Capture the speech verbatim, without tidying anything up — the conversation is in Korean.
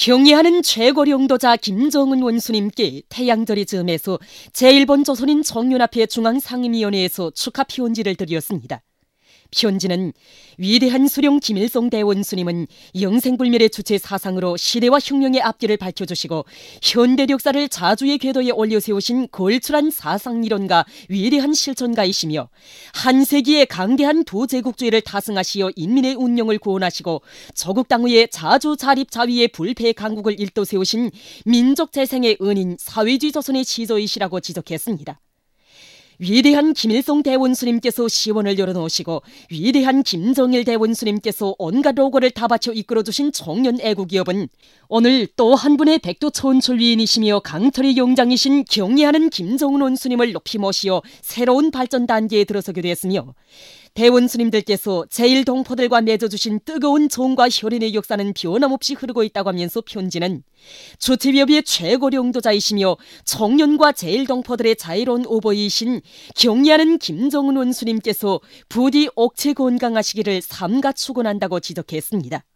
경애하는 최고령도자 김정은 원수님께 태양절이 즈음해서 제일 번 조선인 정윤합회 중앙상임위원회에서 축하 피원지를 드렸습니다. 피원지는 위대한 수령 김일성 대원수님은 영생불멸의 주체 사상으로 시대와 혁명의 앞길을 밝혀주시고 현대 역사를 자주의 궤도에 올려세우신 걸출한 사상이론가 위대한 실천가이시며 한 세기의 강대한 도제국주의를 타승하시어 인민의 운명을 구원하시고 조국 당후의 자주 자립 자위의 불패 강국을 일도세우신 민족 재생의 은인 사회주의 조선의 시조이시라고 지적했습니다. 위대한 김일성 대원수님께서 시원을 열어놓으시고 위대한 김정일 대원수님께서 온갖 로고를 다 바쳐 이끌어주신 청년 애국기업은 오늘 또 한 분의 백도 천출위인이시며 강철의 용장이신 경애하는 김정은 원수님을 높이 모시어 새로운 발전 단계에 들어서게 되었으며 대원수님들께서 제일 동포들과 맺어주신 뜨거운 정과 혈연의 역사는 변함없이 흐르고 있다고 하면서 편지는 주체위협의 최고령도자이시며 청년과 제일 동포들의 자유로운 오버이신 경애하는 김정은 원수님께서 부디 옥체 건강하시기를 삼가 축원한다고 지적했습니다.